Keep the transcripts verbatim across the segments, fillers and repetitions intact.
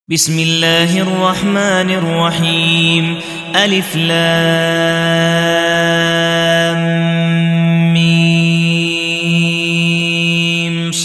بسم الله الرحمن الرحيم ألف لام ميم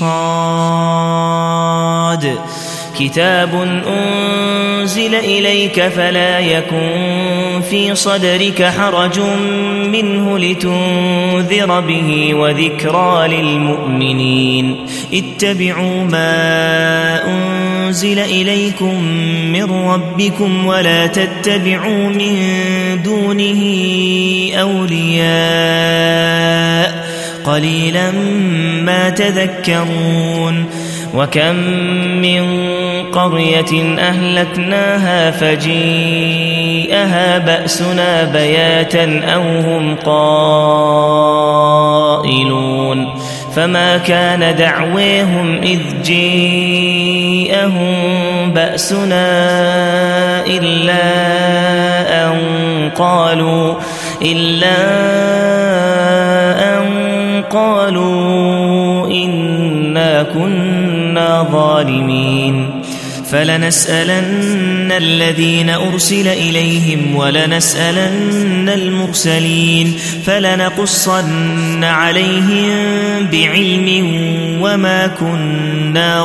صاد كتاب أنزل إليك فلا يكن في صدرك حرج منه لتنذر به وذكرى للمؤمنين اتبعوا ما أنزل إليكم من ربكم ولا تتبعوا من دونه أولياء قليلا ما تذكرون وكم من قرية أهلكناها فجيءها بأسنا بياتا أو هم قائلون فما كان دعويهم إذ جيءهم بأسنا إلا أن قالوا إلا أن قالوا إنا كنا ظالمين فلنسألن الذين أرسل إليهم ولنسألن المرسلين فلنقصن عليهم بعلم وما كنا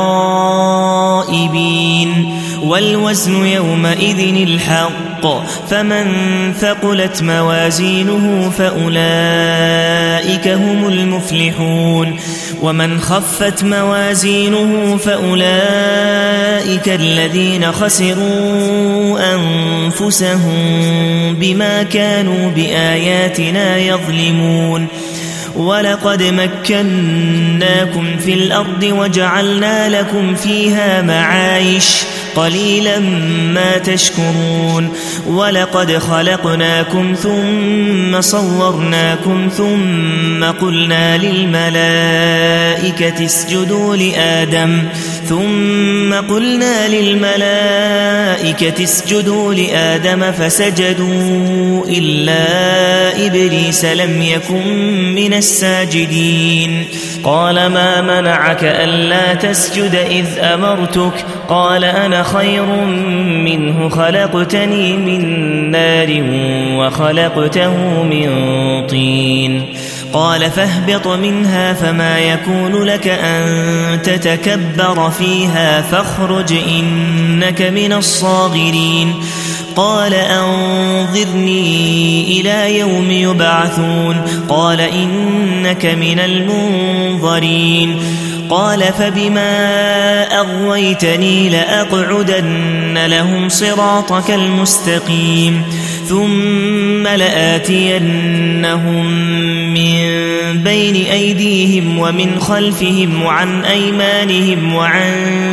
غائبين والوزن يومئذ الحق فمن ثقلت موازينه فأولئك هم المفلحون ومن خفت موازينه فأولئك الذين خسروا أنفسهم بما كانوا بآياتنا يظلمون ولقد مكناكم في الأرض وجعلنا لكم فيها معايش قليلا ما تشكرون ولقد خلقناكم ثم صورناكم ثم قلنا للملائكة اسجدوا لآدم ثم قلنا للملائكة اسجدوا لآدم فسجدوا إلا إبليس لم يكن من الساجدين قال ما منعك ألا تسجد إذ أمرتك قال أنا خير منه خلقتني من نار وخلقته من طين قال فاهبط منها فما يكون لك أن تتكبر فيها فاخرج إنك من الصاغرين قال أنظرني إلى يوم يبعثون قال إنك من المنظرين قال فبما أغويتني لأقعدن لهم صراطك المستقيم ثم لآتينهم من بين أيديهم ومن خلفهم وعن أيمانهم وعن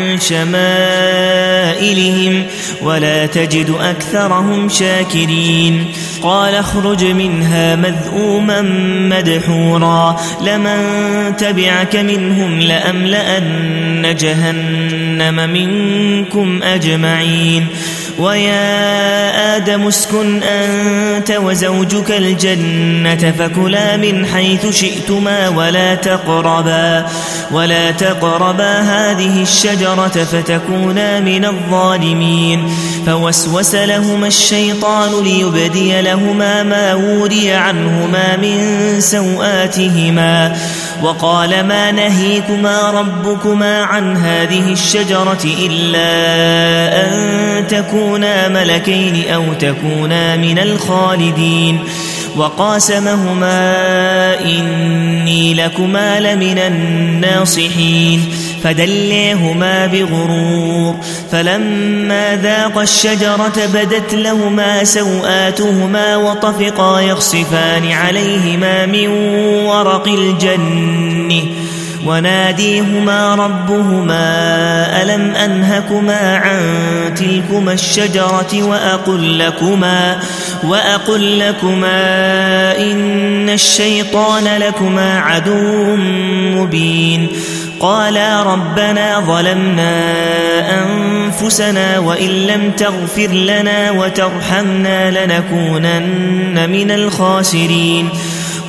شمائلهم ولا تجد أكثرهم شاكرين قال اخرج منها مذءوما مدحورا لمن تبعك منهم لأملأن جهنم منكم أجمعين ويا آدم اسكن أنت وزوجك الجنة فكلا من حيث شئتما ولا تقربا ولا تقربا هذه الشجرة فتكونا من الظالمين فوسوس لهما الشيطان ليبدي لهما ما وري عنهما من سوآتهما وقال ما نهيكما ربكما عن هذه الشجرة إلا أن تكونا ملكين أو تكونا من الخالدين وقاسمهما إني لكما لمن الناصحين فدليهما بغرور فلما ذاقا الشجرة بدت لهما سوآتهما وطفقا يخصفان عليهما من ورق الجنة وناديهما ربهما ألم أنهكما عن تلكما الشجرة وأقل لكما, وأقل لكما إن الشيطان لكما عدو مبين قالا ربنا ظلمنا أنفسنا وإن لم تغفر لنا وترحمنا لنكونن من الخاسرين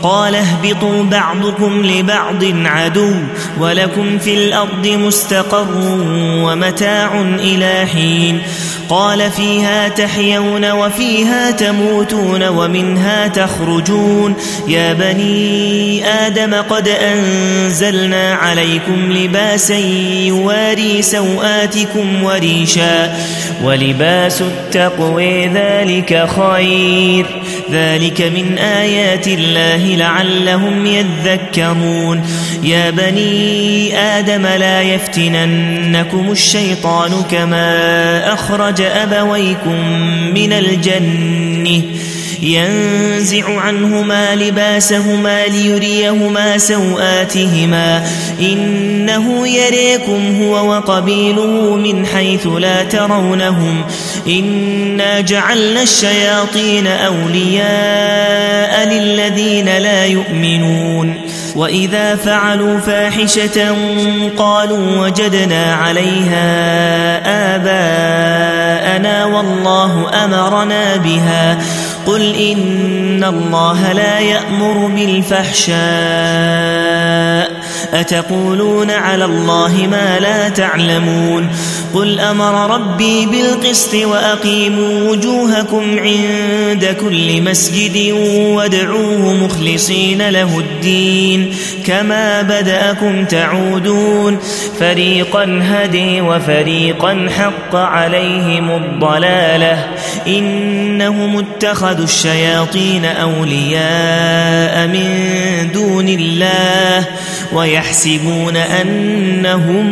قال اهبطوا بعضكم لبعض عدو ولكم في الأرض مستقر ومتاع إلى حين قال فيها تحيون وفيها تموتون ومنها تخرجون يا بني آدم قد أنزلنا عليكم لباسا يواري سوآتكم وريشا ولباس التقوى ذلك خير ذلك من آيات الله لعلهم يذكرون يا بني آدم لا يفتننكم الشيطان كما أخرج أبويكم من الجنة ينزع عنهما لباسهما ليريهما سوآتهما إنه يريكم هو وقبيله من حيث لا ترونهم إنا جعلنا الشياطين أولياء للذين لا يؤمنون وإذا فعلوا فاحشة قالوا وجدنا عليها آباءنا والله أمرنا بها قل إن الله لا يأمر بالفحشاء أتقولون على الله ما لا تعلمون قل أمر ربي بالقسط وأقيموا وجوهكم عند كل مسجد وادعوه مخلصين له الدين كما بدأكم تعودون فريقا هدي وفريقا حق عليهم الضلالة إنهم اتخذوا الشياطين أولياء من دون الله ويحسبون أنهم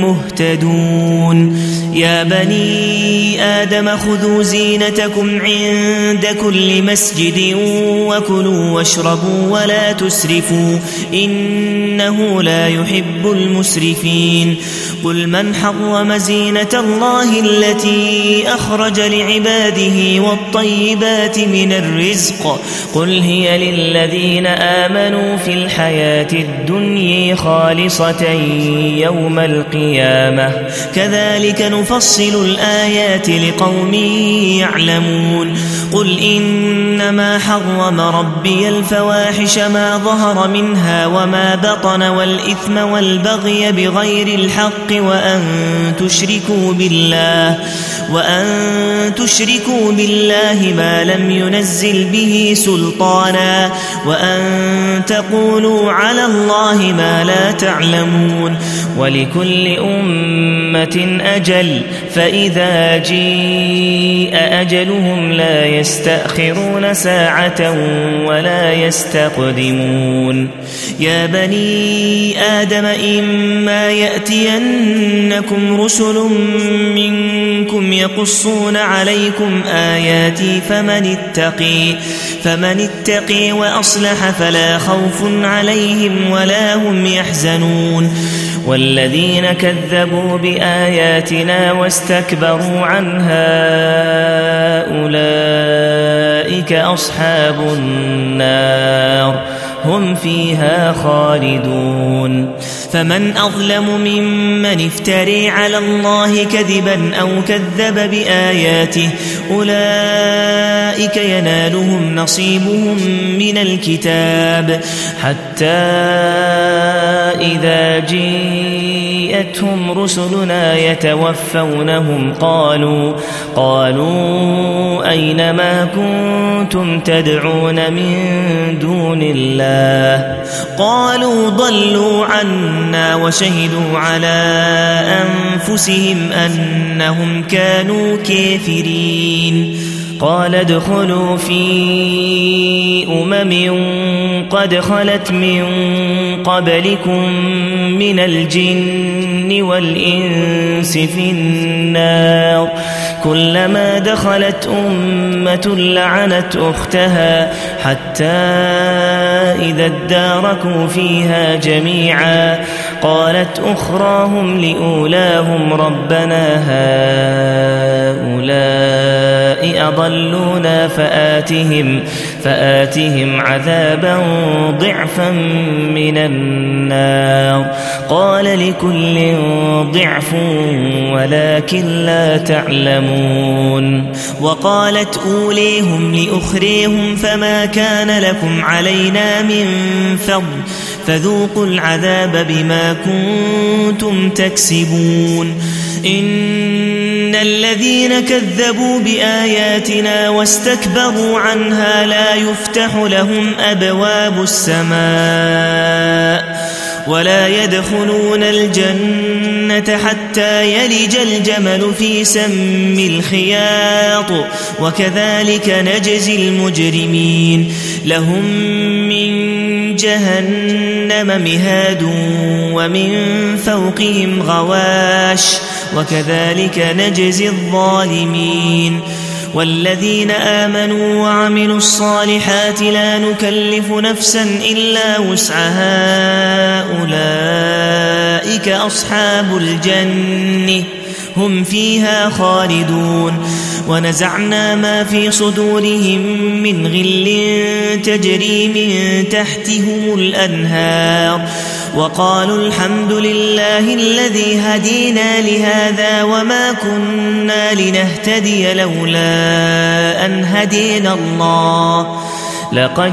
مهتدون يا بني آدم خذوا زينتكم عند كل مسجد وكلوا واشربوا ولا تسرفوا إنه لا يحب المسرفين قل من حرم زينة الله التي أخرج لعباده والطيبات من الرزق قل هي للذين آمنوا في الحياة الدنيا خالصة يوم القيامة كذلك نفصل الآيات لقوم يعلمون قل إنما حرم ربي الفواحش ما ظهر منها وما بطن والإثم والبغي بغير الحق وأن تشركوا بالله وأن تشركوا بالله ما لم ينزل به سلطانا وأن تقولوا على الله ما لا تعلمون ولكل أمة أجل فإذا جيء أجلهم لا يستأخرون ساعة ولا يستقدمون يا بني آدم إما يأتينكم رسل منكم يقصون عليكم آياتي فمن اتقي فمن اتقي وأصلح فلا خوف عليهم ولا هم يحزنون والذين كذبوا بآياتنا واستكبروا عنها أولئك أصحاب النار هم فيها خالدون فمن أظلم ممن افتري على الله كذبا أو كذب بآياته أولئك ينالهم نصيبهم من الكتاب حتى إذا جاءتهم رسلنا يتوفونهم قالوا قالوا أين ما كنتم تدعون من دون الله قالوا ضلوا عنا وشهدوا على أنفسهم أنهم كانوا كافرين قال ادخلوا في أمم قد خلت من قبلكم من الجن والإنس في النار كلما دخلت أمة لعنت أختها حتى إذا اداركوا فيها جميعا قالت أخراهم لأولاهم ربنا هؤلاء أضلونا فآتهم فآتهم عذابا ضعفا من النار قال لكل ضعف ولكن لا تعلمون وقالت أوليهم لأخريهم فما كان لكم علينا من فضل فذوقوا العذاب بما كنتم تكسبون إن الذين كذبوا بآياتنا واستكبروا عنها لا يفتح لهم أبواب السماء ولا يدخلون الجنة حتى يلج الجمل في سم الخياط وكذلك نجزي المجرمين لهم من جهنم مهاد ومن فوقهم غواش وكذلك نجزي الظالمين والذين آمنوا وعملوا الصالحات لا نكلف نفسا إلا وسعها أولئك أصحاب الجنة هم فيها خالدون ونزعنا ما في صدورهم من غل تجري من تحتهم الأنهار وقالوا الحمد لله الذي هدينا لهذا وما كنا لنهتدي لولا أن هدينا الله لقد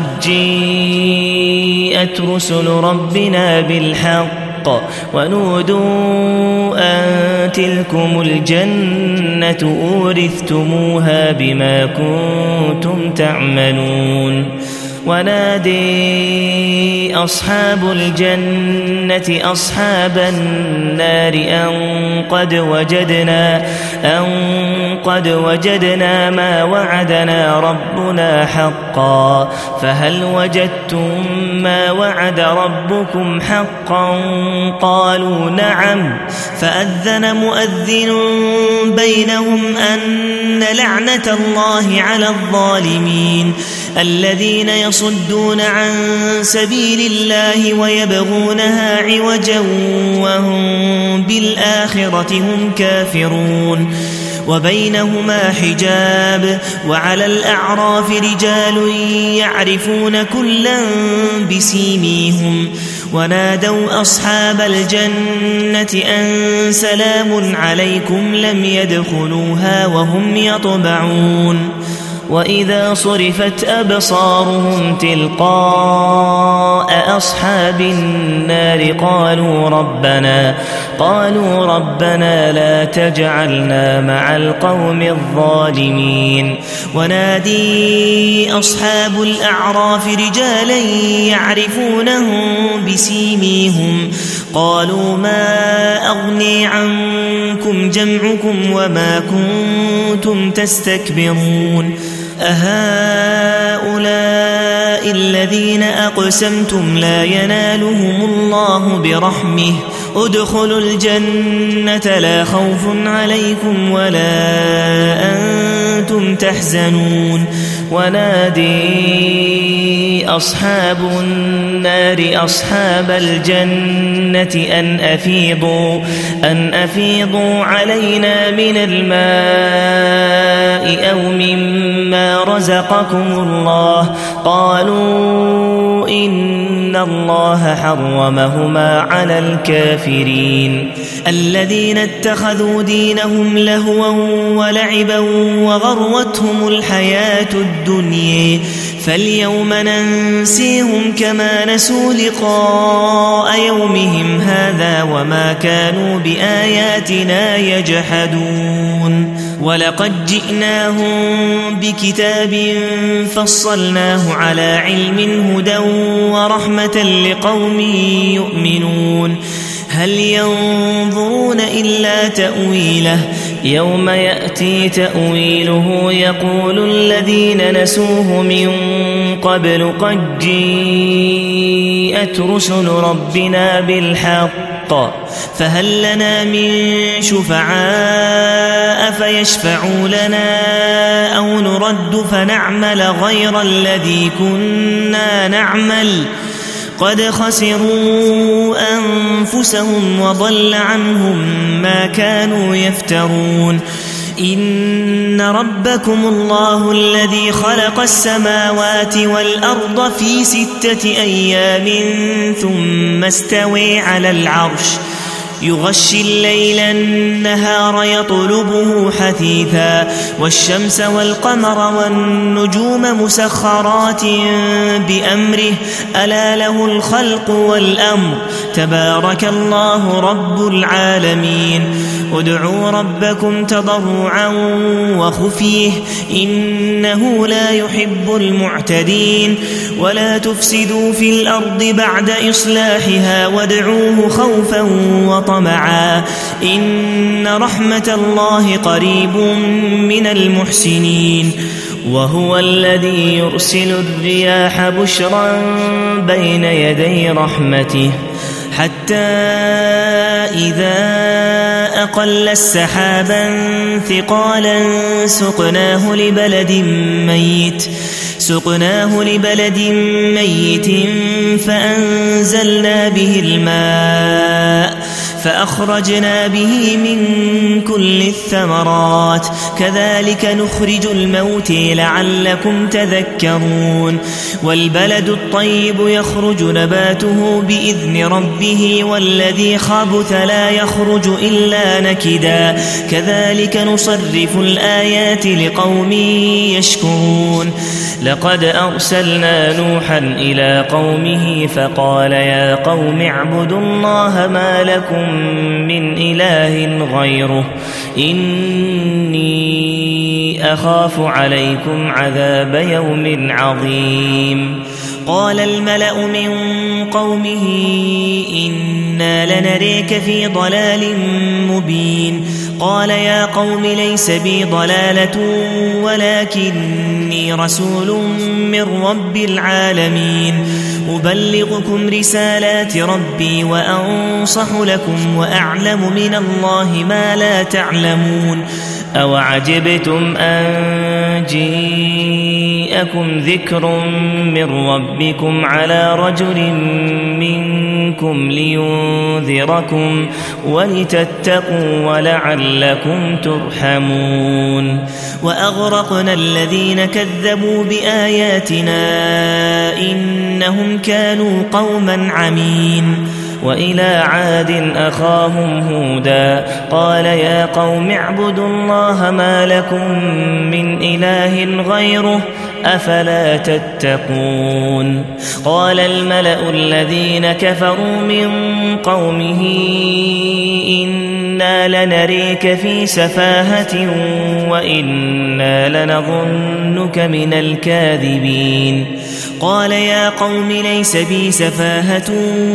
جاءت رسل ربنا بالحق ونودوا أن تلكم الجنة أورثتموها بما كنتم تعملون ونادي أصحاب الجنة أصحاب النار أن قد وجدنا أن قد وجدنا ما وعدنا ربنا حقا فهل وجدتم ما وعد ربكم حقا قالوا نعم فأذن مؤذن بينهم أن لعنة الله على الظالمين الذين يصدون عن سبيل الله ويبغونها عوجا وهم بالآخرة هم كافرون وبينهما حجاب وعلى الأعراف رجال يعرفون كلا بسيميهم ونادوا أصحاب الجنة أن سلام عليكم لم يدخلوها وهم يطمعون وإذا صرفت أبصارهم تلقاء أصحاب النار قالوا ربنا قالوا ربنا لا تجعلنا مع القوم الظالمين ونادي أصحاب الأعراف رجالا يعرفونهم بسيميهم قالوا ما أغني عنكم جمعكم وما كنتم تستكبرون أهؤلاء الذين أقسمتم لا ينالهم الله برحمه ادخلوا الجنة لا خوف عليكم ولا أنتم تحزنون ونادي أصحاب النار أصحاب الجنة أن أفيضوا أن أفيضوا علينا من الماء أو مما رزقكم الله قالوا إن الله حرمهما على الكافرين الذين اتخذوا دينهم لهوا ولعبا وغرتهم الحياة الدنيا فاليوم ننسيهم كما نسوا لقاء يومهم هذا وما كانوا بآياتنا يجحدون ولقد جئناهم بكتاب فصلناه على علم هدى ورحمة لقوم يؤمنون هل ينظرون إلا تأويله يوم يأتي تأويله يقول الذين نسوه من قبل قد جاءت رسل ربنا بالحق فهل لنا من شفعاء فيشفعوا لنا أو نرد فنعمل غير الذي كنا نعمل قد خسروا أنفسهم وضل عنهم ما كانوا يفترون إن ربكم الله الذي خلق السماوات والأرض في ستة أيام ثم استوى على العرش يغشي الليل النهار يطلبه حثيثا والشمس والقمر والنجوم مسخرات بأمره ألا له الخلق والأمر تبارك الله رب العالمين ادعوا ربكم تضرعا وخفيه إنه لا يحب المعتدين ولا تفسدوا في الأرض بعد إصلاحها وادعوه خوفا وطمعا إن رحمة الله قريب من المحسنين وهو الذي يرسل الرياح بشرا بين يدي رحمته حتى إذا أقل السحابا ثقالا سقناه لبلد ميت سقناه لبلد ميت فأنزلنا به الماء فأخرجنا به من كل الثمرات كذلك نخرج الموت لعلكم تذكرون والبلد الطيب يخرج نباته بإذن ربه والذي خبث لا يخرج إلا نكدا كذلك نصرف الآيات لقوم يشكرون لقد أرسلنا نوحا إلى قومه فقال يا قوم اعبدوا الله ما لكم من إله غيره إني أخاف عليكم عذاب يوم عظيم قال الملأ من قومه إنا لنريك في ضلال مبين قال يا قوم ليس بي ضلالة ولكني رسول من رب العالمين أبلغكم رسالات ربي وأنصح لكم وأعلم من الله ما لا تعلمون أوعجبتم أن جيءكم ذكر من ربكم على رجل منكم لينذركم ولتتقوا ولعلكم ترحمون وأغرقنا الذين كذبوا بآياتنا إنهم كانوا قوما عمين وإلى عاد أخاهم هودا قال يا قوم اعبدوا الله ما لكم من إله غيره أفلا تتقون قال الملأ الذين كفروا من قومه إنا لنريك في سفاهة وإنا لنظنك من الكاذبين قال يا قوم ليس بي سفاهة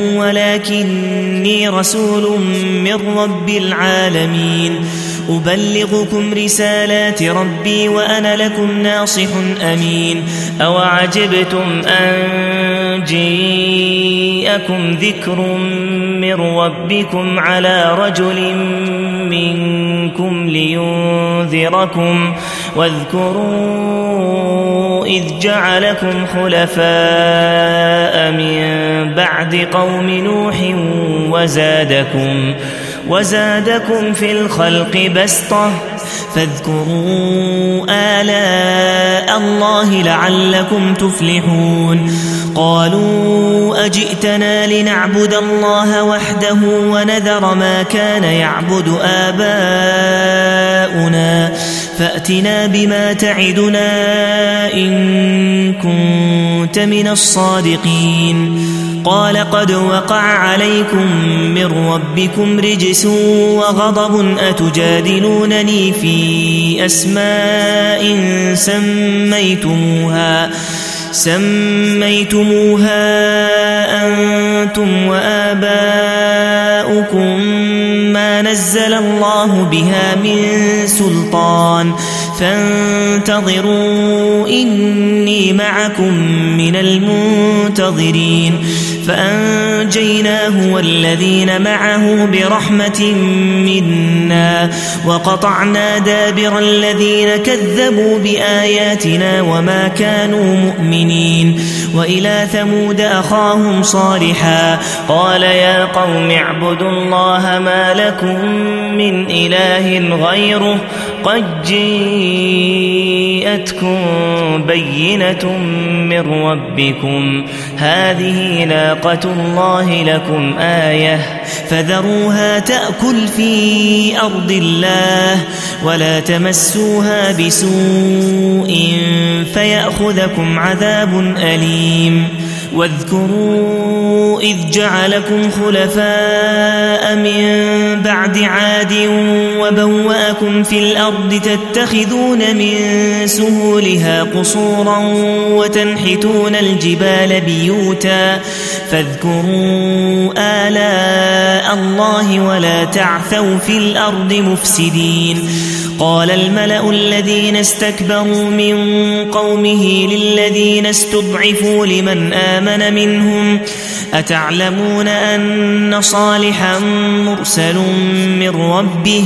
ولكني رسول من رب العالمين أبلغكم رسالات ربي وأنا لكم ناصح أمين أوعجبتم أن جيءكم ذكر من ربكم على رجل منكم لينذركم واذكروا إذ جعلكم خلفاء من بعد قوم نوح وزادكم وزادكم في الخلق بسطة فاذكروا آلاء الله لعلكم تفلحون قالوا أجئتنا لنعبد الله وحده ونذر ما كان يعبد آباؤنا فأتنا بما تعدنا إن كنت من الصادقين قال قد وقع عليكم من ربكم رجس وغضب أتجادلونني في أسماء سميتموها سميتموها أنتم وآباؤكم ما نزل الله بها من سلطان فانتظروا إني معكم من المنتظرين فأنجيناه والذين معه برحمة منا وقطعنا دابر الذين كذبوا بآياتنا وما كانوا مؤمنين وإلى ثمود أخاهم صالحا قال يا قوم اعبدوا الله ما لكم من إله غيره قد جاءتكم بينة من ربكم هذه ناقة الله لكم آية فذروها تأكل في أرض الله ولا تمسوها بسوء فيأخذكم عذاب أليم واذكروا إذ جعلكم خلفاء من بعد عاد وبوأكم في الأرض تتخذون من سهولها قصورا وتنحتون الجبال بيوتا فاذكروا آلاء الله ولا تعثوا في الأرض مفسدين قال الملأ الذين استكبروا من قومه للذين استضعفوا لمن آمن منهم أتعلمون أن صالحا مرسل من ربه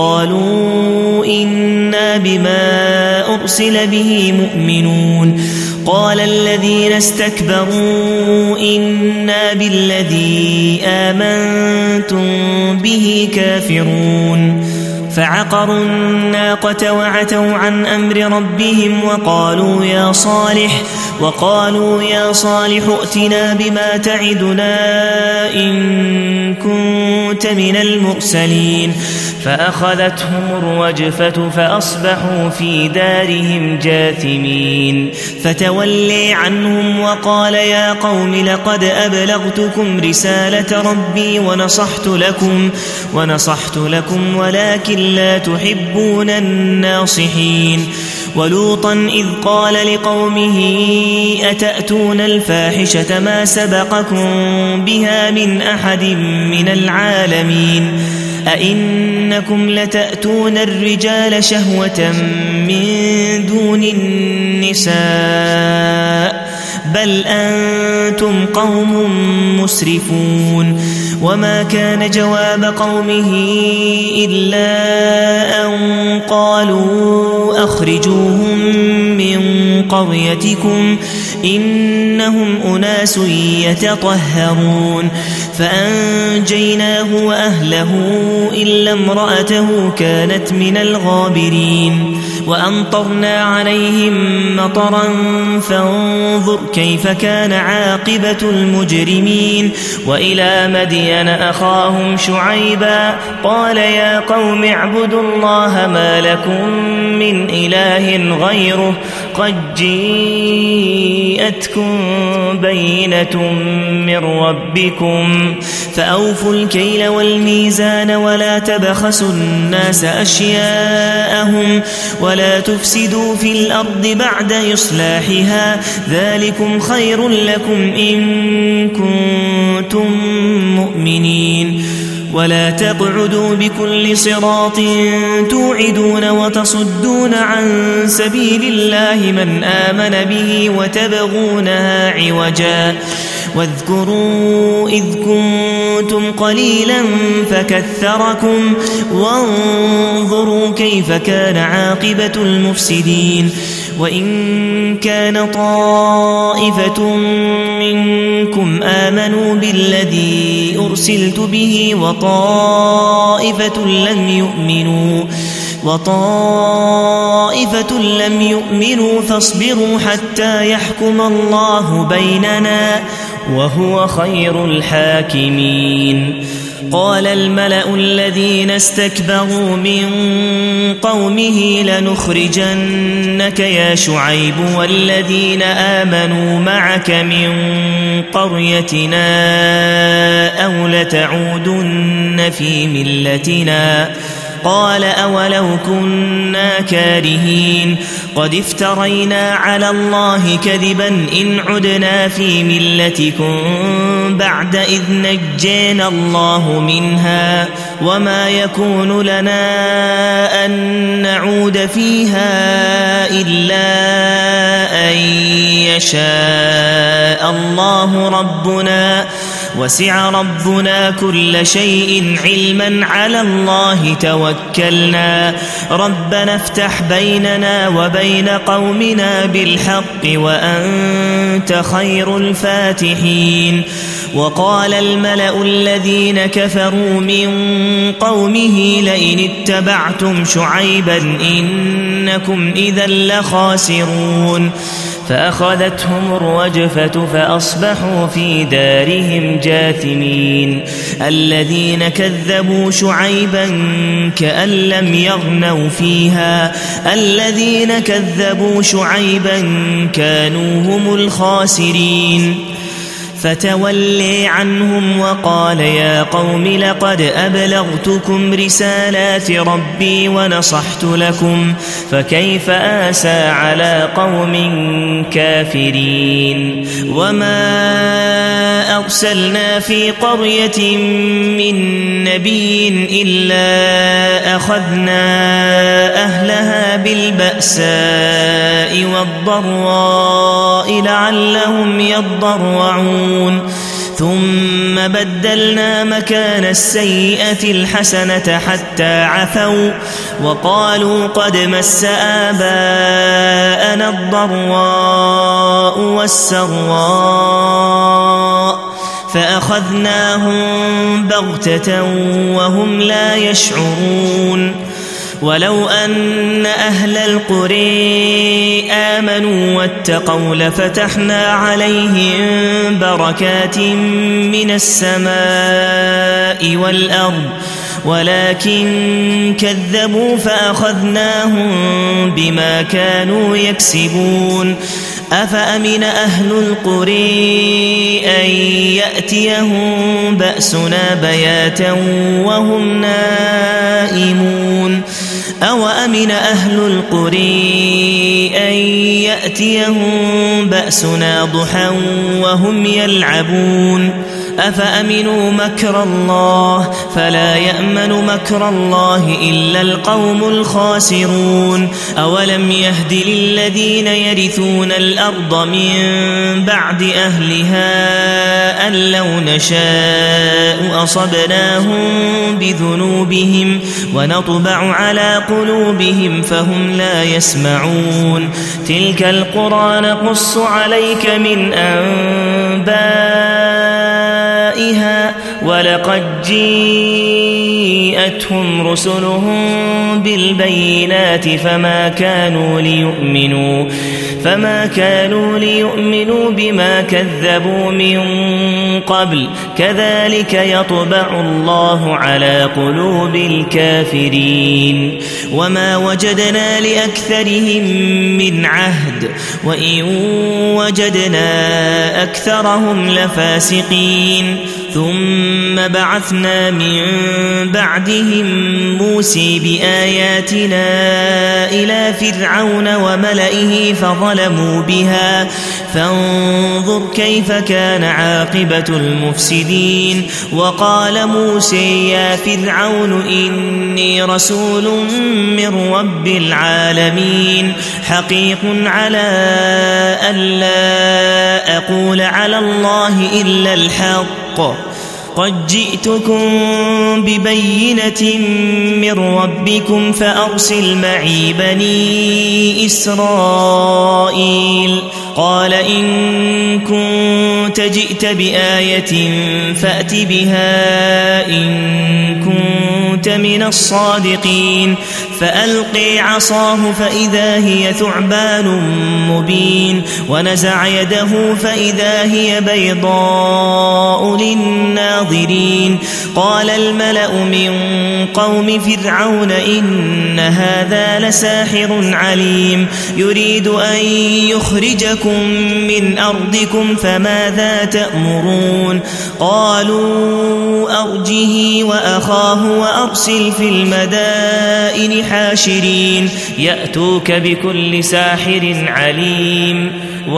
قالوا إنا بما أرسل به مؤمنون قال الذين استكبروا إنا بالذي آمنتم به كافرون فعقروا الناقة وعتوا عن أمر ربهم وقالوا يا صالح وقالوا يا صالح ائتنا بما تعدنا إن كنت من المرسلين فأخذتهم الرجفة فأصبحوا في دارهم جاثمين فتولي عنهم وقال يا قوم لقد أبلغتكم رسالة ربي ونصحت لكم ونصحت لكم ولكن لا تحبون الناصحين ولوطا إذ قال لقومه أتأتون الفاحشة ما سبقكم بها من أحد من العالمين أئنكم لتأتون الرجال شهوة من دون النساء بل أنتم قوم مسرفون وما كان جواب قومه إلا أن قالوا أخرجوهم من قريتكم إنهم أناس يتطهرون فأنجيناه وأهله إلا امرأته كانت من الغابرين وأمطرنا عليهم مطرا فانظر كيف كان عاقبة المجرمين وإلى مدين أخاهم شعيبا قال يا قوم اعبدوا الله ما لكم من إله غيره قد جاءتكم بينة من ربكم فأوفوا الكيل والميزان ولا تبخسوا الناس أشياءهم ولا تفسدوا في الأرض بعد إصلاحها ذلكم خير لكم إن كنتم مؤمنين ولا تقعدوا بكل صراط توعدون وتصدون عن سبيل الله من آمن به وتبغونها عوجا واذكروا إذ كنتم قليلا فكثركم وانظروا كيف كان عاقبة المفسدين وإن كان طائفة منكم آمنوا بالذي أرسلت به وطائفة لم يؤمنوا وطائفة لم يؤمنوا فاصبروا حتى يحكم الله بيننا وهو خير الحاكمين قال الملأ الذين استكبروا من قومه لنخرجنك يا شعيب والذين آمنوا معك من قريتنا أو لتعودن في ملتنا قال أولو كنا كارهين قد افترينا على الله كذبا إن عدنا في ملتكم بعد إذ نجينا الله منها وما يكون لنا أن نعود فيها إلا أن يشاء الله ربنا وسع ربنا كل شيء علما على الله توكلنا ربنا افتح بيننا وبين قومنا بالحق وأنت خير الفاتحين وقال الملأ الذين كفروا من قومه لئن اتبعتم شعيبا إنكم إذا لخاسرون فأخذتهم الرجفة فأصبحوا في دارهم جاثمين الذين كذبوا شعيبا كأن لم يغنوا فيها الذين كذبوا شعيبا كانوا هم الخاسرين فتولي عنهم وقال يا قوم لقد أبلغتكم رسالات ربي ونصحت لكم فكيف آسى على قوم كافرين وما أرسلنا في قرية من نبي إلا أخذنا أهلها بالبأساء والضراء لعلهم يضرعون ثم بدلنا مكان السيئة الحسنة حتى عفوا وقالوا قد مس آباءنا الضراء والسراء فأخذناهم بغتة وهم لا يشعرون ولو أن أهل القرى آمنوا واتقوا لفتحنا عليهم بركات من السماء والأرض ولكن كذبوا فأخذناهم بما كانوا يكسبون أفأمن أهل القرى أن يأتيهم بأسنا بياتا وهم نائمون أو أمن أهل القرى أن يأتيهم بأسنا ضحى وهم يلعبون أفأمنوا مكر الله فلا يأمن مكر الله إلا القوم الخاسرون أولم يهد للذين يرثون الأرض من بعد أهلها أن لو نشاء أصبناهم بذنوبهم ونطبع على قلوبهم فهم لا يسمعون تلك القرى نقص عليك من أنبائها ولقد جيءتهم رسلهم بالبينات فما كانوا ليؤمنوا فما كانوا ليؤمنوا بما كذبوا من قبل كذلك يطبع الله على قلوب الكافرين وما وجدنا لأكثرهم من عهد وإن وجدنا أكثرهم لفاسقين ثم بعثنا من بعدهم موسى بآياتنا إلى فرعون وملئه فظلموا بها فانظر كيف كان عاقبة المفسدين وقال موسى يا فرعون إني رسول من رب العالمين حقيق على ألا أقول على الله إلا الحق قد جئتكم ببينة من ربكم فأرسل معي بني إسرائيل قال إن كنت جئت بآية فأت بها إن كنت من الصادقين فألقي عصاه فإذا هي ثعبان مبين ونزع يده فإذا هي بيضاء للناظرين قال الملأ من قوم فرعون إن هذا لساحر عليم يريد أن يخرجكم من أرضكم فماذا تأمرون قالوا أرجه وأخاه وأرسل في المدائن حاشرين يأتوك بكل ساحر عليم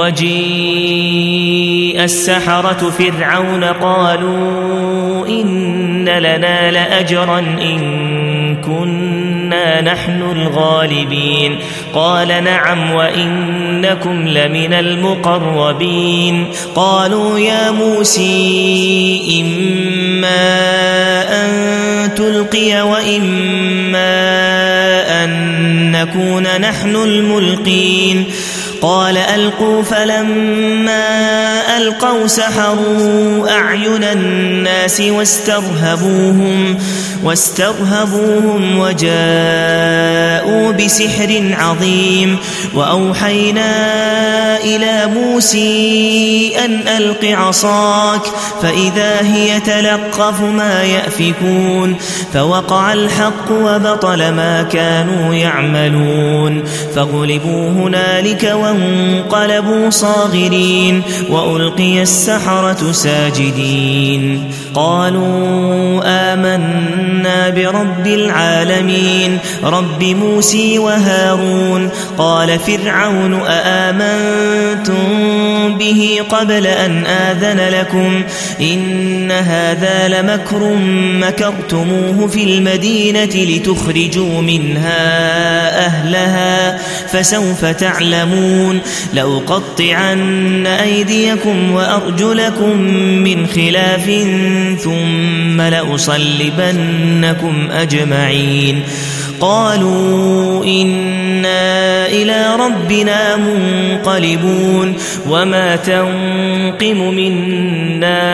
وجيء السحرة فرعون قالوا إن لنا لأجرا إن كنا نحن الغالبين قال نعم وإنكم لمن المقربين قالوا يا موسى إما أن تلقي وإما أن نكون نحن الملقين قال ألقوا فلما ألقوا سحروا أعين الناس واسترهبوهم, واسترهبوهم وجاءوا بسحر عظيم وأوحينا إلى موسى أن ألق عصاك فإذا هي تلقف ما يأفكون فوقع الحق وبطل ما كانوا يعملون فغلبوا هنالك وانقلبوا صاغرين وألقي السحرة ساجدين قالوا آمنا برب العالمين رب موسى وهارون قال فرعون أآمنتم به قبل أن آذن لكم إن هذا لمكر مكرتموه في المدينة لتخرجوا منها أهلها فسوف تعلمون لأقطعن أيديكم وأرجلكم من خلاف ثم لأصلبنكم أجمعين قالوا إنا إلى ربنا منقلبون وما تنقم منا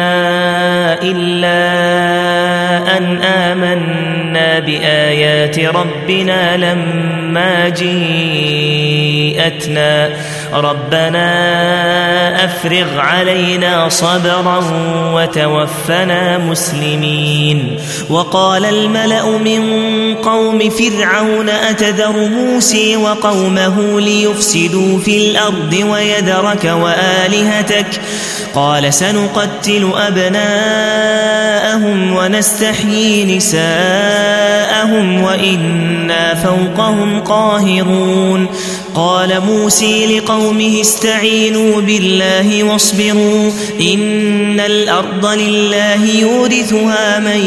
إلا أن آمنا بآيات ربنا لما جيءتنا ربنا أفرغ علينا صبرا وتوفنا مسلمين وقال الملأ من قوم فرعون أتذر موسى وقومه ليفسدوا في الأرض ويذرك وآلهتك قال سنقتل أبناءهم ونستحيي نساءهم وإنا فوقهم قاهرون قال موسى لقومه استعينوا بالله واصبروا إن الأرض لله يورثها من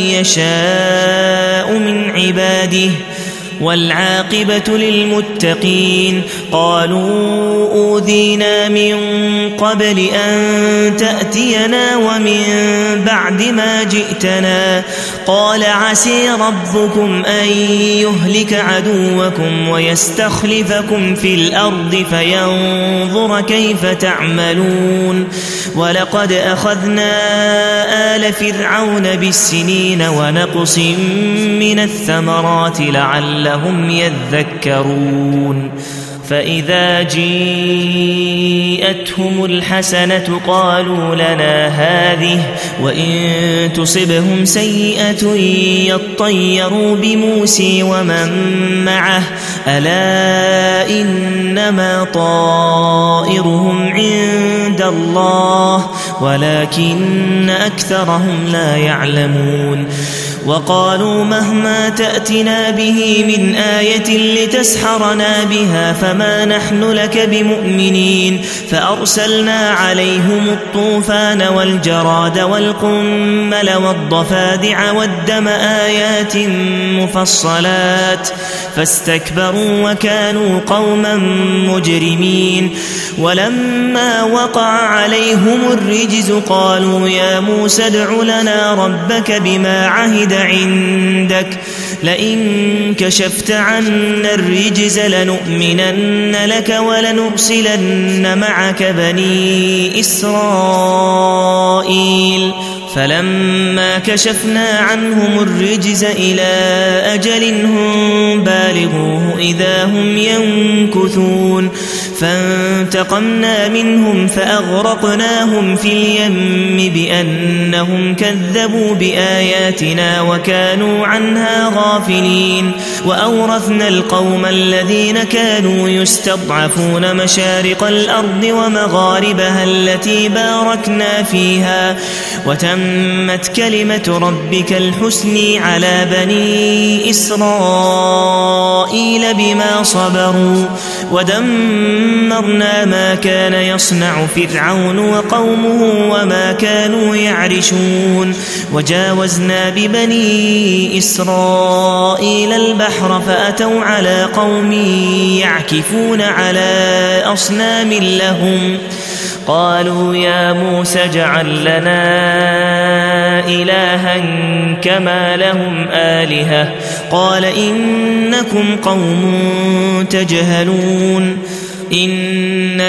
يشاء من عباده والعاقبة للمتقين قالوا أوذينا من قبل أن تأتينا ومن بعد ما جئتنا قال عسى ربكم أن يهلك عدوكم ويستخلفكم في الأرض فينظر كيف تعملون ولقد أخذنا آل فرعون بالسنين ونقص من الثمرات لعلهم لهم يذكرون فإذا جيءتهم الحسنة قالوا لنا هذه وإن تصبهم سيئة يطيروا بموسى ومن معه ألا إنما طائرهم عند الله ولكن أكثرهم لا يعلمون وقالوا مهما تأتنا به من آية لتسحرنا بها فما نحن لك بمؤمنين فأرسلنا عليهم الطوفان والجراد والقمل والضفادع والدم آيات مفصلات فاستكبروا وكانوا قوما مجرمين ولما وقع عليهم الرجز قالوا يا موسى ادع لنا ربك بما عهد عندك لئن كشفت عنا الرجز لنؤمنن لك ولنرسلن معك بني إسرائيل فلما كشفنا عنهم الرجز إلى أجل هم بالغوه إذا هم ينكثون فانتقمنا منهم فأغرقناهم في اليم بأنهم كذبوا بآياتنا وكانوا عنها غافلين وأورثنا القوم الذين كانوا يستضعفون مشارق الأرض ومغاربها التي باركنا فيها وتمت كلمة ربك الحسن على بني إسرائيل بما صبروا ودمرنا ما كان يصنع فرعون وقومه وما كانوا يعرشون وجاوزنا ببني إسرائيل البحر فأتوا على قوم يعكفون على أصنام لهم قالوا يا موسى اجعل لنا إلها كما لهم آلهة قال إنكم قوم تجهلون إن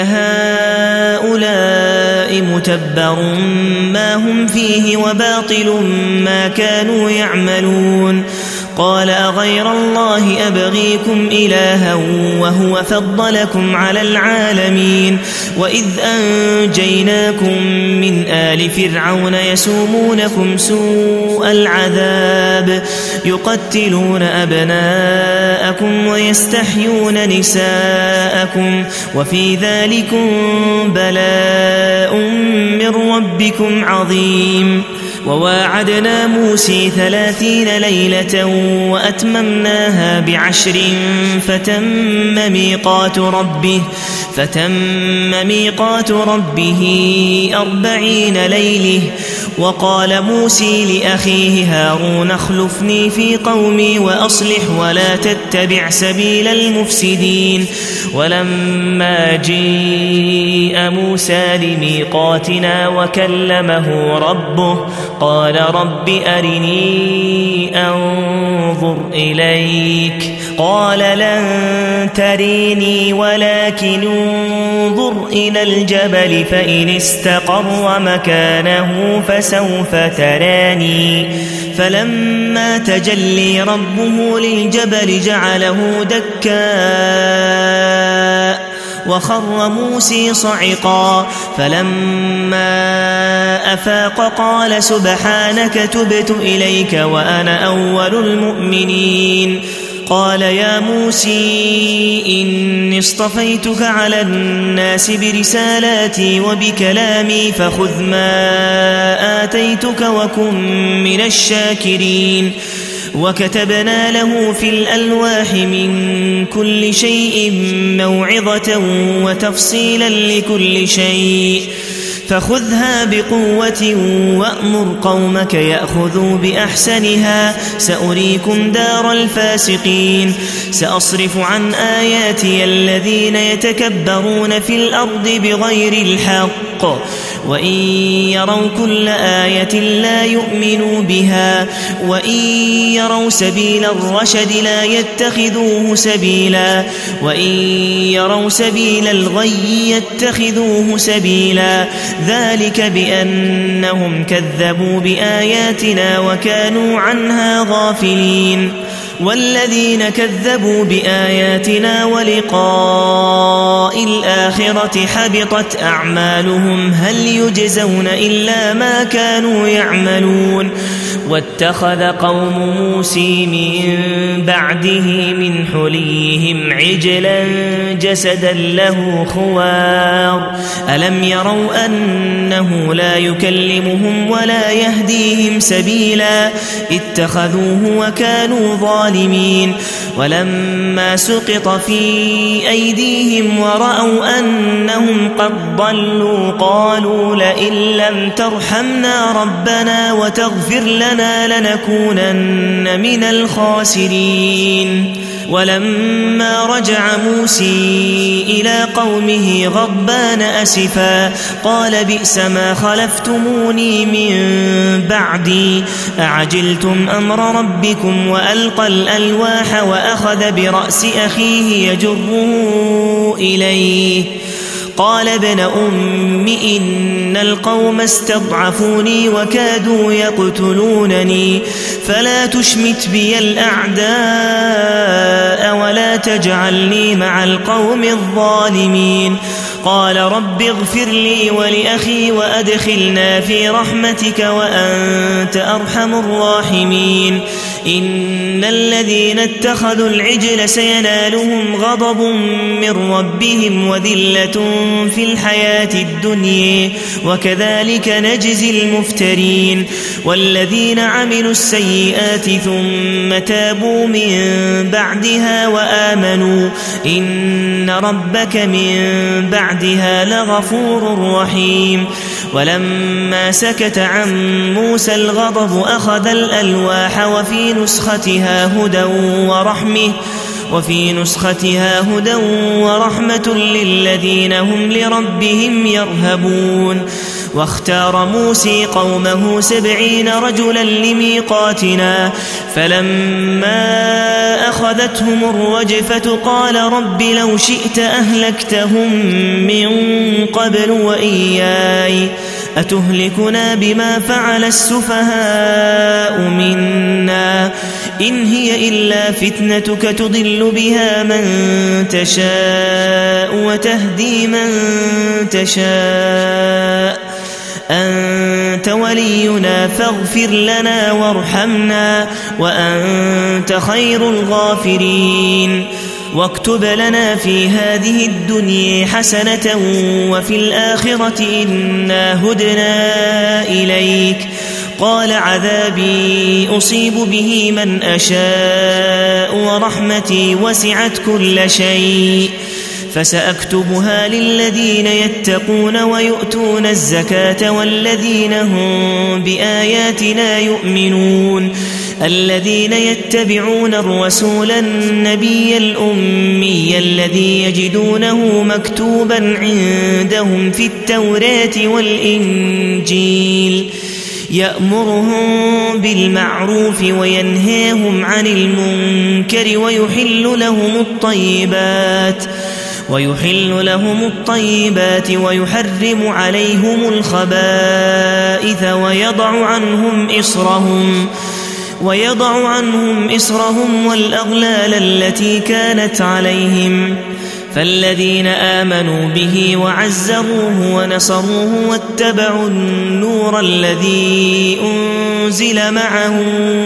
هؤلاء متبر ما هم فيه وباطل ما كانوا يعملون قال أغير الله أبغيكم إلها وهو فضلكم على العالمين وإذ أنجيناكم من آل فرعون يسومونكم سوء العذاب يقتلون أبناءكم ويستحيون نساءكم وفي ذلكم بلاء من ربكم عظيم وواعدنا موسى ثلاثين ليلة وأتممناها بعشر فتم ميقات ربه فتم ميقات ربه أربعين ليلة وقال موسى لأخيه هارون اخلفني في قومي وأصلح ولا تتبع سبيل المفسدين ولما جيء موسى لميقاتنا وكلمه ربه قال رب أرني أنظر إليك قال لن تريني ولكن انظر إلى الجبل فإن استقر مكانه فسوف تراني فلما تجلي ربه للجبل جعله دكاء وخر موسى صعقا فلما أفاق قال سبحانك تبت إليك وأنا أول المؤمنين قال يا موسى إني اصطفيتك على الناس برسالاتي وبكلامي فخذ ما آتيتك وكن من الشاكرين وكتبنا له في الألواح من كل شيء موعظة وتفصيلا لكل شيء فخذها بقوة وأمر قومك يأخذوا بأحسنها سأريكم دار الفاسقين سأصرف عن آياتي الذين يتكبرون في الأرض بغير الحق وإن يروا كل آية لا يؤمنوا بها وإن يروا سبيل الرشد لا يتخذوه سبيلا وإن يروا سبيل الغي يتخذوه سبيلا ذلك بأنهم كذبوا بآياتنا وكانوا عنها غافلين والذين كذبوا بآياتنا ولقاء الآخرة حبطت أعمالهم هل يجزون إلا ما كانوا يعملون واتخذ قوم موسى من بعده من حليهم عجلا جسدا له خوار ألم يروا أنه لا يكلمهم ولا يهديهم سبيلا اتخذوه وكانوا ظالمين ولما سقط في أيديهم ورأوا أنهم قد ضلوا قالوا لئن لم ترحمنا ربنا وتغفر لنا لنكونن من الخاسرين ولما رجع موسى إلى قومه غضبان أسفا قال بئس ما خلفتموني من بعدي أعجلتم أمر ربكم وألقى الألواح وأخذ برأس أخيه يجره إليه قال ابن أم إن القوم استضعفوني وكادوا يقتلونني فلا تشمت بي الأعداء ولا تجعلني مع القوم الظالمين قال رب اغفر لي ولأخي وأدخلنا في رحمتك وأنت أرحم الراحمين إن الذين اتخذوا العجل سينالهم غضب من ربهم وذلة في الحياة الدنيا وكذلك نجزي المفترين والذين عملوا السيئات ثم تابوا من بعدها وآمنوا إن ربك من بعدها لغفور رحيم ولما سكت عن موسى الغضب أخذ الألواح وفي نسختها هدى ورحمة وفي نسختها هدى ورحمة للذين هم لربهم يرهبون واختار موسى قومه سبعين رجلا لميقاتنا فلما أخذتهم الرجفة قال رب لو شئت أهلكتهم من قبل وإياي أتهلكنا بما فعل السفهاء منا إن هي إلا فتنتك تضل بها من تشاء وتهدي من تشاء أنت ولينا فاغفر لنا وارحمنا وأنت خير الغافرين واكتب لنا في هذه الدنيا حسنة وفي الآخرة إنا هدنا إليك قال عذابي أصيب به من أشاء ورحمتي وسعت كل شيء فسأكتبها للذين يتقون ويؤتون الزكاة والذين هم بآياتنا يؤمنون الذين يتبعون الرسول النبي الأمي الذي يجدونه مكتوبا عندهم في التوراة والإنجيل يأمرهم بالمعروف وينهاهم عن المنكر ويحل لهم الطيبات ويحل لهم الطيبات ويحرم عليهم الخبائث ويضع عنهم إصرهم ويضع عنهم إصرهم والأغلال التي كانت عليهم فالذين آمنوا به وعزروه ونصروه واتبعوا النور الذي أنزل معه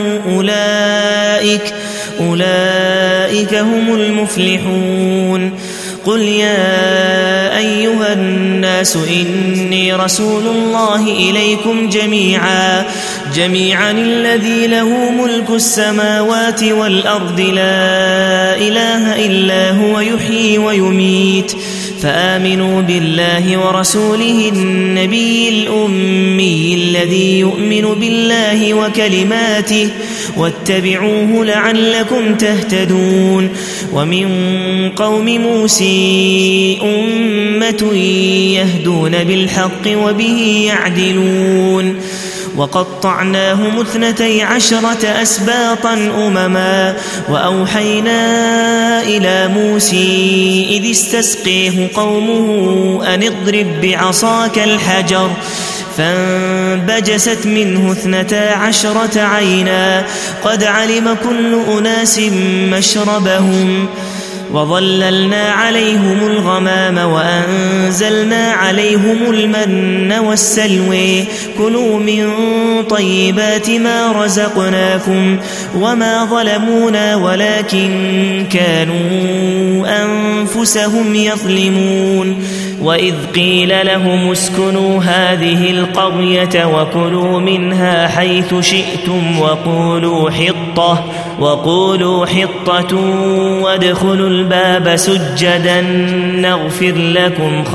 أولئك أولئك هم المفلحون قل يا أيها الناس إني رسول الله إليكم جميعا جميعا الذي له ملك السماوات والأرض لا إله إلا هو يحيي ويميت فآمنوا بالله ورسوله النبي الأمي الذي يؤمن بالله وكلماته واتبعوه لعلكم تهتدون ومن قوم موسى أمة يهدون بالحق وبه يعدلون وقطعناهم اثنتي عشرة أسباطا أمما وأوحينا إلى موسى إذ استسقيه قومه أن اضرب بعصاك الحجر فانبجست منه اثنتا عشرة عينا قد علم كل أناس مشربهم وظللنا عليهم الغمام وأنزلنا عليهم المن والسلوى كلوا من طيبات ما رزقناكم وما ظلمونا ولكن كانوا أنفسهم يظلمون وإذ قيل لهم اسكنوا هذه القرية وكلوا منها حيث شئتم وقولوا حطة وقولوا حطة وادخلوا الباب سجدا نغفر لكم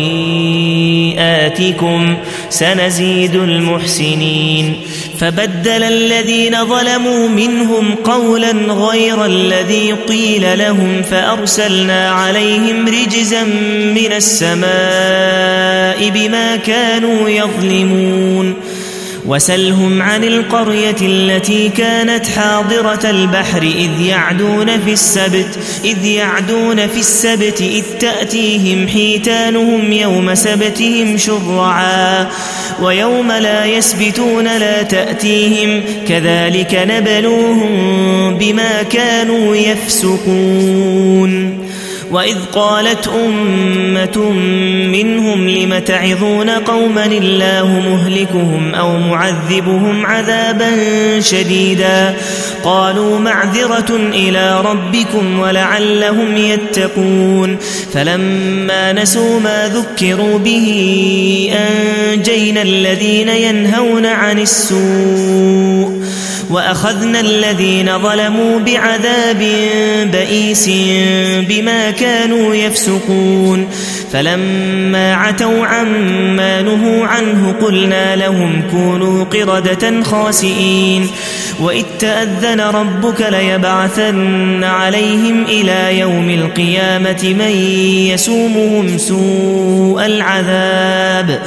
خطيئاتكم سنزيد المحسنين فبدل الذين ظلموا منهم قولا غير الذي قيل لهم فأرسلنا عليهم رجزا من السماء بما كانوا يظلمون وسلهم عن القرية التي كانت حاضرة البحر إذ يعدون في السبت إذ يعدون في السبت إذ تأتيهم حيتانهم يوم سبتهم شرعا ويوم لا يسبتون لا تأتيهم كذلك نبلوهم بما كانوا يفسقون وإذ قالت أمة منهم لم تعظون قوما الله مهلكهم أو معذبهم عذابا شديدا قالوا معذرة إلى ربكم ولعلهم يتقون فلما نسوا ما ذكروا به أنجينا الذين ينهون عن السوء وأخذنا الذين ظلموا بعذاب بئيس بما كانوا يفسقون فلما عتوا عما نهوا عنه قلنا لهم كونوا قردة خاسئين وإذ تأذن ربك ليبعثن عليهم إلى يوم القيامة من يسومهم سوء العذاب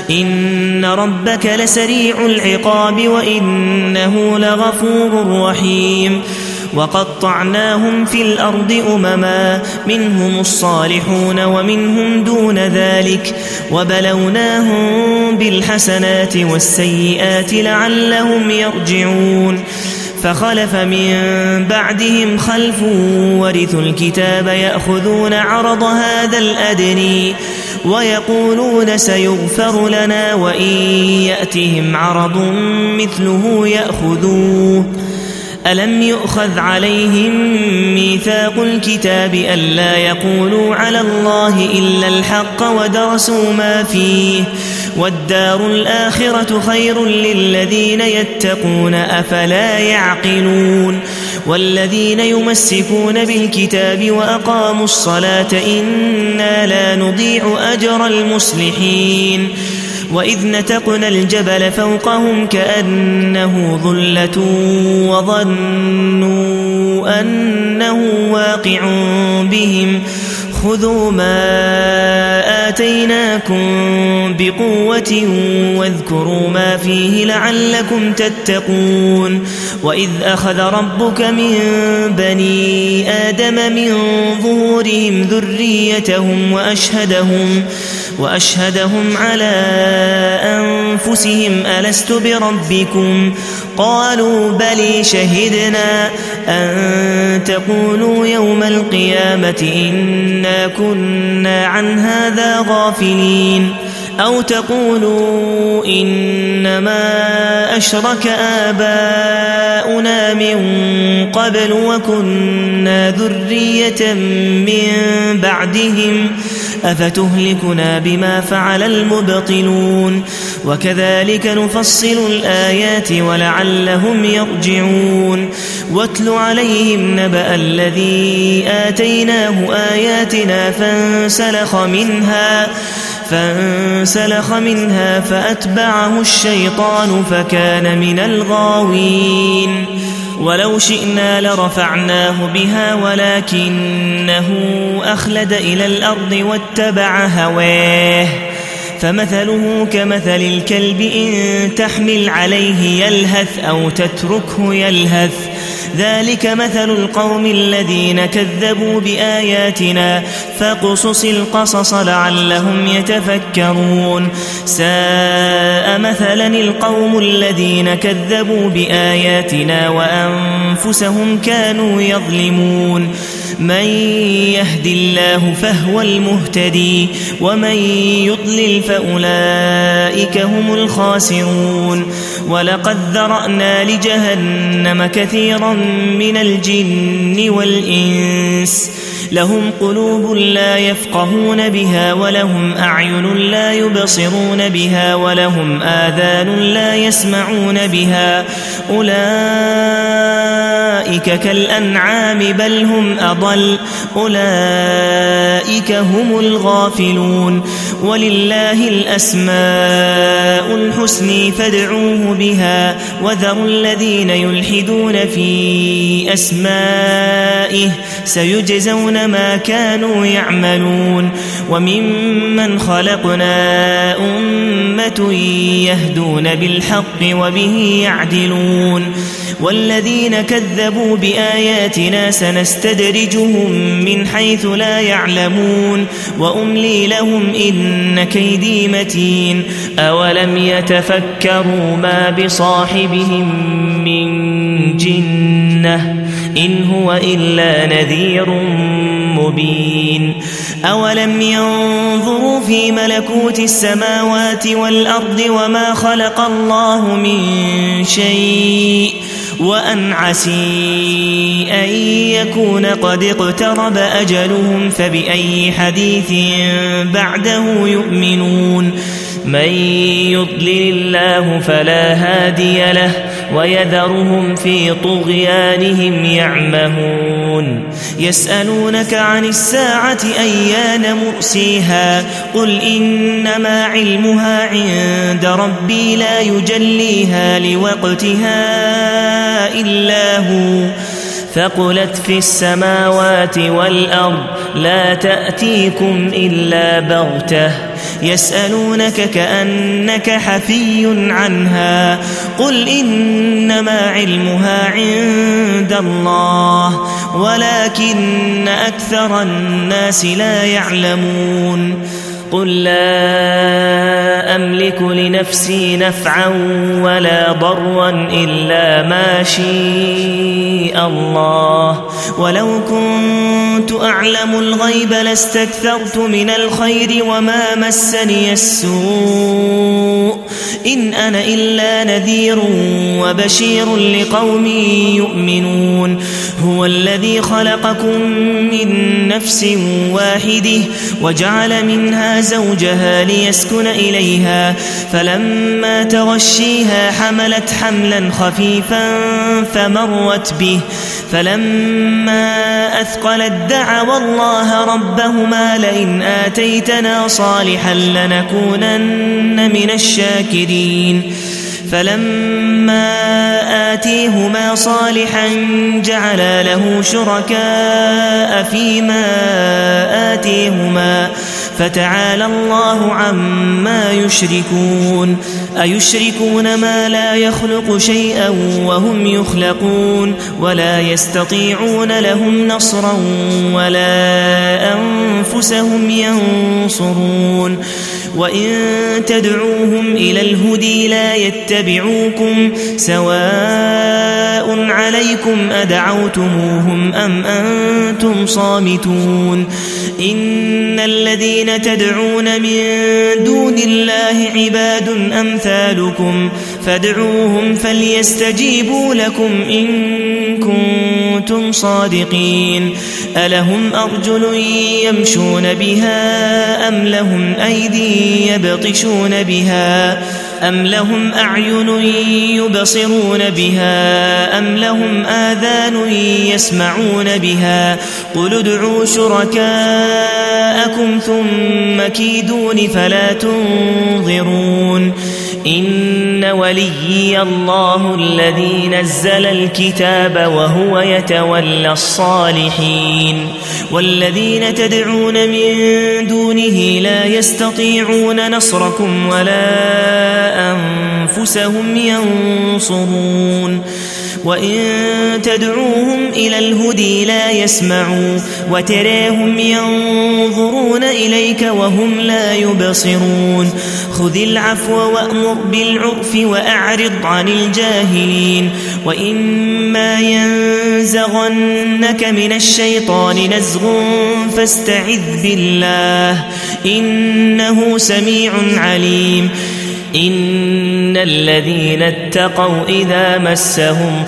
إن ربك لسريع العقاب وإنه لغفور رحيم وقطعناهم في الأرض أمما منهم الصالحون ومنهم دون ذلك وبلوناهم بالحسنات والسيئات لعلهم يرجعون فخلف من بعدهم خلف ورثوا الكتاب يأخذون عرض هذا الأدني ويقولون سيغفر لنا وإن يأتهم عرض مثله يأخذوه ألم يؤخذ عليهم ميثاق الكتاب ألا يقولوا على الله إلا الحق ودرسوا ما فيه والدار الآخرة خير للذين يتقون أفلا يعقلون والذين يمسكون بالكتاب وأقاموا الصلاة إنا لا نضيع أجر المصلحين وإذ نتقنا الجبل فوقهم كأنه ظلة وظنوا أنه واقع بهم خذوا ما آتيناكم بقوة واذكروا ما فيه لعلكم تتقون وإذ أخذ ربك من بني آدم من ظهورهم ذريتهم وأشهدهم وأشهدهم على أنفسهم ألست بربكم قالوا بلي شهدنا أن تقولوا يوم القيامة إنا كنا عن هذا غافلين أو تقولوا إنما أشرك آباؤنا من قبل وكنا ذرية من بعدهم أفتهلكنا بما فعل المبطلون وكذلك نفصل الآيات ولعلهم يرجعون واتل عليهم نبأ الذي آتيناه آياتنا فانسلخ منها فانسلخ منها فأتبعه الشيطان فكان من الغاوين ولو شئنا لرفعناه بها ولكنه أخلد إلى الأرض واتبع هواه فمثله كمثل الكلب إن تحمل عليه يلهث أو تتركه يلهث ذلك مثل القوم الذين كذبوا بآياتنا فاقصص القصص لعلهم يتفكرون ساء مثلا القوم الذين كذبوا بآياتنا وأنفسهم كانوا يظلمون من يهد الله فهو المهتدي ومن يضلل فأولئك هم الخاسرون ولقد ذرأنا لجهنم كثيرا من الجن والإنس لهم قلوب لا يفقهون بها ولهم أعين لا يبصرون بها ولهم آذان لا يسمعون بها أولئك كالأنعام بل هم أضل أولئك هم الغافلون ولله الأسماء الحسنى فادعوه بها وذروا الذين يلحدون في أسمائه سيجزون ما كانوا يعملون وممن خلقنا أمة يهدون بالحق وبه يعدلون والذين كذبوا بآياتنا سنستدرجهم من حيث لا يعلمون وأملي لهم إن كيدي متين أولم يتفكروا ما بصاحبهم من جنة إن هو إلا نذير مبين أولم ينظروا في ملكوت السماوات والأرض وما خلق الله من شيء وأن عسي أن يكون قد اقترب أجلهم فبأي حديث بعده يؤمنون من يضلل الله فلا هادي له ويذرهم في طغيانهم يعمهون يسألونك عن الساعة أيان مرسيها قل إنما علمها عند ربي لا يجليها لوقتها إلا هو ثقلت في السماوات والأرض لا تأتيكم إلا بغتة يسألونك كأنك حفي عنها قل إنما علمها عند الله ولكن أكثر الناس لا يعلمون قل لا أملك لنفسي نفعا ولا ضرا إلا ما شاء الله ولو كنت أعلم الغيب لاستكثرت من الخير وما مسني السوء إن أنا إلا نذير وبشير لقوم يؤمنون هو الذي خلقكم من نفس واحدة وجعل منها زوجها ليسكن إليها فلما تغشيها حملت حملا خفيفا فمرت به فلما أثقلت دعوا الله ربهما لئن آتيتنا صالحا لنكونن من الشاكرين فلما آتيهما صالحا جعلا له شركاء فيما آتيهما فتعالى الله عما يشركون أيشركون ما لا يخلق شيئا وهم يخلقون ولا يستطيعون لهم نصرا ولا أنفسهم ينصرون وإن تدعوهم إلى الهدي لا يتبعوكم سواء عليكم أدعوتموهم أم أنتم صامتون إن الذين تدعون من دون الله عباد أمثالكم فادعوهم فليستجيبوا لكم إن كنتم صادقين ألهم أرجل يمشون بها أم لهم أيدي يبطشون بها أم لهم أعين يبصرون بها أم لهم آذان يسمعون بها قل ادعوا شركاءكم ثم كيدون فلا تنظرون إن وليي الله الذي نزل الكتاب وهو يتولى الصالحين والذين تدعون من دونه لا يستطيعون نصركم ولا أنفسهم ينصرون وإن تدعوهم إلى الهدي لا يسمعوا وتراهم ينظرون إليك وهم لا يبصرون خذ العفو وأمر بالعرف وأعرض عن الجاهلين وإما ينزغنك من الشيطان نزغ فاستعذ بالله إنه سميع عليم إن الذين اتقوا إذا مسهم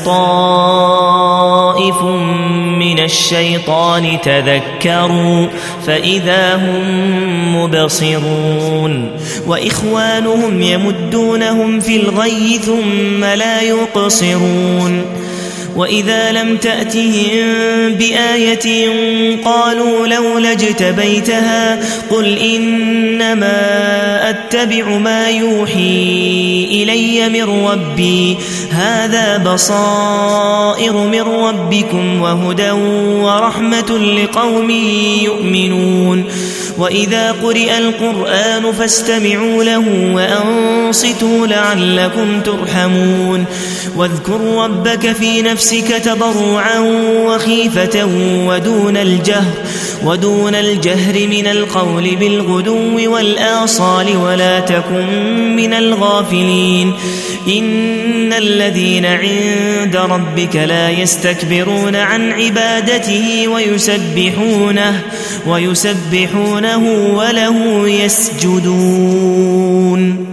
طائف من الشيطان تذكروا فإذا هم مبصرون وإخوانهم يمدونهم في الغي ثم لا يقصرون وإذا لم تأتهم بآية قالوا لولا اجتبيتها قل إنما أتبع ما يوحي إلي من ربي هذا بصائر من ربكم وهدى ورحمة لقوم يؤمنون وإذا قرئ القرآن فاستمعوا له وأنصتوا لعلكم ترحمون واذكر ربك في نفسك تضرعا وخيفة ودون الجهر ودون الجهر من القول بالغدو والآصال ولا تكن من الغافلين إن الذين عند ربك لا يستكبرون عن عبادته ويسبحونه ويسبحونه وله يسجدون